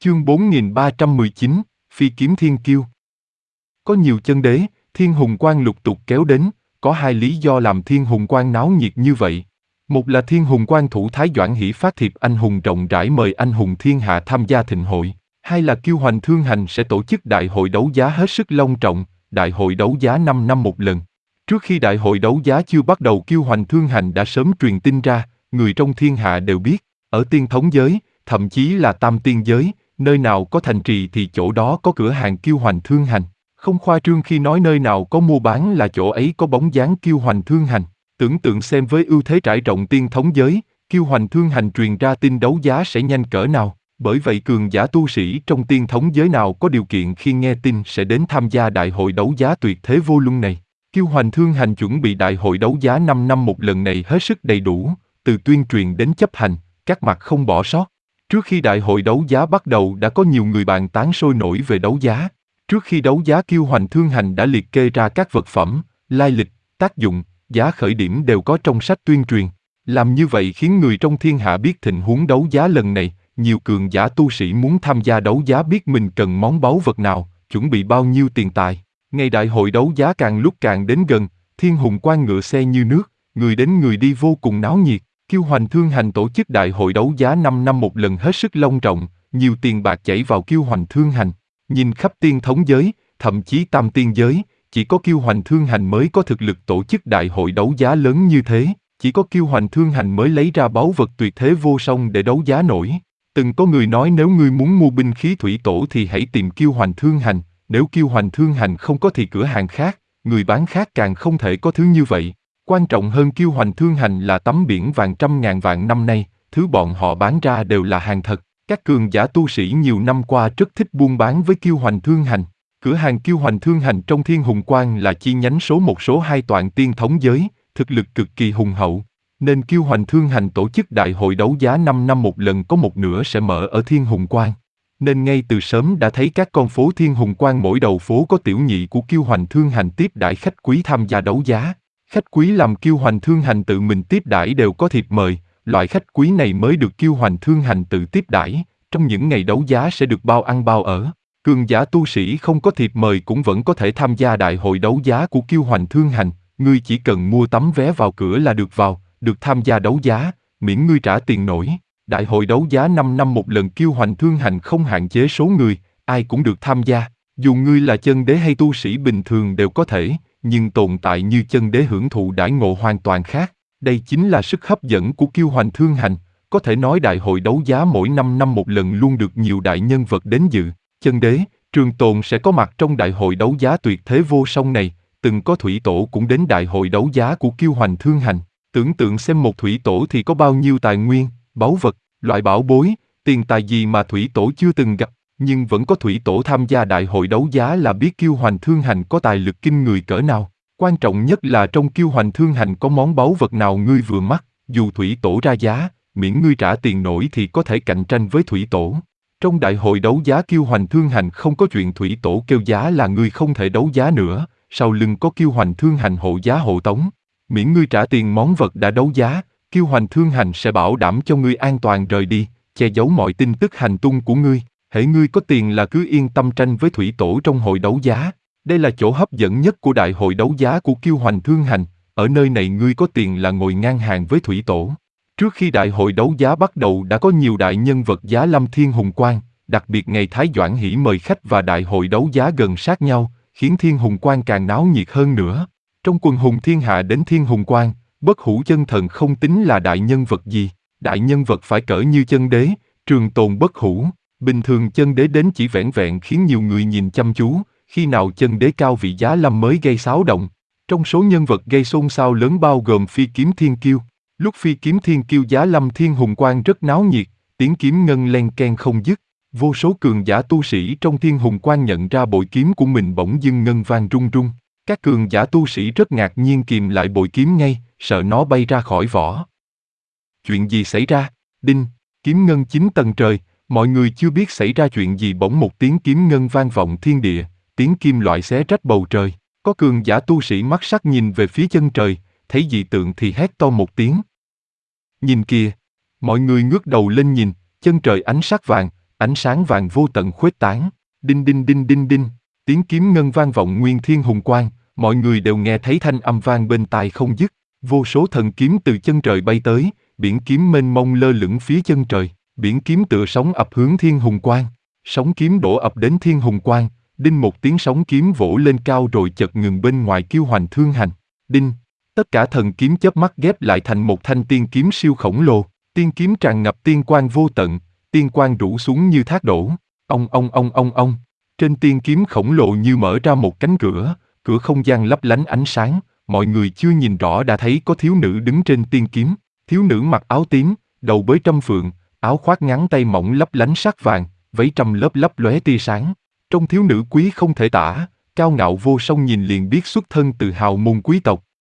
Chương 4319, Phi kiếm thiên kiêu. Có nhiều chân đế, thiên hùng quan lục tục kéo đến, có hai lý do làm thiên hùng quan náo nhiệt như vậy. Một là thiên hùng quan thủ Thái Doãn Hỷ phát thiệp anh hùng rộng rãi mời anh hùng thiên hạ tham gia thịnh hội. Hai là Kiêu Hoành Thương Hành sẽ tổ chức đại hội đấu giá hết sức long trọng, đại hội đấu giá 5 năm một lần. Trước khi đại hội đấu giá chưa bắt đầu, Kiêu Hoành Thương Hành đã sớm truyền tin ra, người trong thiên hạ đều biết, ở tiên thống giới, thậm chí là tam tiên giới, nơi nào có thành trì thì chỗ đó có cửa hàng Kiêu Hoành Thương Hành. Không khoa trương khi nói nơi nào có mua bán là chỗ ấy có bóng dáng Kiêu Hoành Thương Hành. Tưởng tượng xem với ưu thế trải rộng tiên thống giới, Kiêu Hoành Thương Hành truyền ra tin đấu giá sẽ nhanh cỡ nào. Bởi vậy cường giả tu sĩ trong tiên thống giới nào có điều kiện khi nghe tin sẽ đến tham gia đại hội đấu giá tuyệt thế vô luân này. Kiêu Hoành Thương Hành chuẩn bị đại hội đấu giá 5 năm một lần này hết sức đầy đủ, từ tuyên truyền đến chấp hành, các mặt không bỏ sót. Trước khi đại hội đấu giá bắt đầu đã có nhiều người bàn tán sôi nổi về đấu giá. Trước khi đấu giá, Kiêu Hoành Thương Hành đã liệt kê ra các vật phẩm, lai lịch, tác dụng, giá khởi điểm đều có trong sách tuyên truyền. Làm như vậy khiến người trong thiên hạ biết tình huống đấu giá lần này, nhiều cường giả tu sĩ muốn tham gia đấu giá biết mình cần món báu vật nào, chuẩn bị bao nhiêu tiền tài. Ngày đại hội đấu giá càng lúc càng đến gần, thiên hùng quan ngựa xe như nước, người đến người đi vô cùng náo nhiệt. Kiêu Hoành Thương Hành tổ chức đại hội đấu giá 5 năm một lần hết sức long trọng, nhiều tiền bạc chảy vào Kiêu Hoành Thương Hành. Nhìn khắp tiên thống giới, thậm chí tam tiên giới, chỉ có Kiêu Hoành Thương Hành mới có thực lực tổ chức đại hội đấu giá lớn như thế, chỉ có Kiêu Hoành Thương Hành mới lấy ra báu vật tuyệt thế vô song để đấu giá nổi. Từng có người nói nếu ngươi muốn mua binh khí thủy tổ thì hãy tìm Kiêu Hoành Thương Hành, nếu Kiêu Hoành Thương Hành không có thì cửa hàng khác, người bán khác càng không thể có thứ như vậy. Quan trọng hơn Kiêu Hoành Thương Hành là tấm biển vàng trăm ngàn vạn năm nay, thứ bọn họ bán ra đều là hàng thật. Các cường giả tu sĩ nhiều năm qua rất thích buôn bán với Kiêu Hoành Thương Hành. Cửa hàng Kiêu Hoành Thương Hành trong Thiên Hùng Quan là chi nhánh số 1 số 2 toàn tiên thống giới, thực lực cực kỳ hùng hậu. Nên Kiêu Hoành Thương Hành tổ chức đại hội đấu giá 5 năm một lần có một nửa sẽ mở ở Thiên Hùng Quan. Nên ngay từ sớm đã thấy các con phố Thiên Hùng Quan mỗi đầu phố có tiểu nhị của Kiêu Hoành Thương Hành tiếp đãi khách quý tham gia đấu giá. Khách quý làm Kiêu Hoành Thương Hành tự mình tiếp đãi đều có thiệp mời, loại khách quý này mới được Kiêu Hoành Thương Hành tự tiếp đãi, trong những ngày đấu giá sẽ được bao ăn bao ở. Cường giả tu sĩ không có thiệp mời cũng vẫn có thể tham gia đại hội đấu giá của Kiêu Hoành Thương Hành, ngươi chỉ cần mua tấm vé vào cửa là được vào, được tham gia đấu giá, miễn ngươi trả tiền nổi. Đại hội đấu giá 5 năm một lần Kiêu Hoành Thương Hành không hạn chế số người, ai cũng được tham gia, dù ngươi là chân đế hay tu sĩ bình thường đều có thể, nhưng tồn tại như chân đế hưởng thụ đãi ngộ hoàn toàn khác. Đây chính là sức hấp dẫn của Kiêu Hoành Thương Hành, có thể nói đại hội đấu giá mỗi 5 năm một lần luôn được nhiều đại nhân vật đến dự. Chân đế, Trường Tồn sẽ có mặt trong đại hội đấu giá tuyệt thế vô song này, từng có thủy tổ cũng đến đại hội đấu giá của Kiêu Hoành Thương Hành. Tưởng tượng xem một thủy tổ thì có bao nhiêu tài nguyên, báu vật, loại bảo bối, tiền tài gì mà thủy tổ chưa từng gặp, nhưng vẫn có thủy tổ tham gia đại hội đấu giá là biết Kiêu Hoành Thương Hành có tài lực kinh người cỡ nào. Quan trọng nhất là trong Kiêu Hoành Thương Hành có món báu vật nào ngươi vừa mắt, dù thủy tổ ra giá, miễn ngươi trả tiền nổi thì có thể cạnh tranh với thủy tổ. Trong đại hội đấu giá Kiêu Hoành Thương Hành không có chuyện thủy tổ kêu giá là ngươi không thể đấu giá nữa, sau lưng có Kiêu Hoành Thương Hành hộ giá hộ tống. Miễn ngươi trả tiền món vật đã đấu giá, Kiêu Hoành Thương Hành sẽ bảo đảm cho ngươi an toàn rời đi, che giấu mọi tin tức hành tung của ngươi. Hễ ngươi có tiền là cứ yên tâm tranh với thủy tổ trong hội đấu giá. Đây là chỗ hấp dẫn nhất của đại hội đấu giá của Kiêu Hoành Thương Hành, ở nơi này ngươi có tiền là ngồi ngang hàng với thủy tổ. Trước khi đại hội đấu giá bắt đầu đã có nhiều đại nhân vật giá lâm Thiên Hùng Quan, đặc biệt ngày Thái Doãn Hỷ mời khách và đại hội đấu giá gần sát nhau, khiến Thiên Hùng Quan càng náo nhiệt hơn nữa. Trong quần hùng thiên hạ đến Thiên Hùng Quan, Bất Hủ chân thần không tính là đại nhân vật gì, đại nhân vật phải cỡ như chân đế, Trường Tồn Bất Hủ. Bình thường chân đế đến chỉ vẻn vẹn khiến nhiều người nhìn chăm chú, khi nào chân đế cao vị giá lâm mới gây xáo động. Trong số nhân vật gây xôn xao lớn bao gồm Phi kiếm thiên kiêu. Lúc Phi kiếm thiên kiêu giá lâm Thiên Hùng Quan rất náo nhiệt, tiếng kiếm ngân len ken không dứt. Vô số cường giả tu sĩ trong Thiên Hùng Quan nhận ra bội kiếm của mình bỗng dưng ngân vang rung rung. Các cường giả tu sĩ rất ngạc nhiên kìm lại bội kiếm ngay, sợ nó bay ra khỏi vỏ. Chuyện gì xảy ra? Đinh, kiếm ngân 9 tầng trời. Mọi người chưa biết xảy ra chuyện gì bỗng một tiếng kiếm ngân vang vọng thiên địa, tiếng kim loại xé rách bầu trời. Có cường giả tu sĩ mắt sắc nhìn về phía chân trời, thấy dị tượng thì hét to một tiếng. Nhìn kìa! Mọi người ngước đầu lên nhìn, chân trời ánh sắc vàng, Ánh sáng vàng vô tận khuếch tán, đinh đinh đinh đinh đinh, tiếng kiếm ngân vang vọng nguyên thiên hùng quang, mọi người đều nghe thấy thanh âm vang bên tai không dứt, vô số thần kiếm từ chân trời bay tới, biển kiếm mênh mông lơ lửng phía chân trời, biển kiếm tựa sóng ập hướng thiên hùng quang, sóng kiếm đổ ập đến thiên hùng quang, đinh một tiếng sóng kiếm vỗ lên cao rồi chợt ngừng bên ngoài kiêu hoành thương hành, đinh, tất cả thần kiếm chớp mắt ghép lại thành một thanh tiên kiếm siêu khổng lồ, tiên kiếm tràn ngập tiên quang vô tận, tiên quang rủ xuống như thác đổ, ông. Trên tiên kiếm khổng lồ như mở ra một cánh cửa, cửa không gian lấp lánh ánh sáng, mọi người chưa nhìn rõ đã thấy có thiếu nữ đứng trên tiên kiếm, thiếu nữ mặc áo tím, đầu bới trâm phượng, áo khoác ngắn tay mỏng lấp lánh sắc vàng, váy trăm lớp lấp lóe tia sáng. Trong thiếu nữ quý không thể tả, cao ngạo vô song nhìn liền biết xuất thân từ hào môn quý tộc.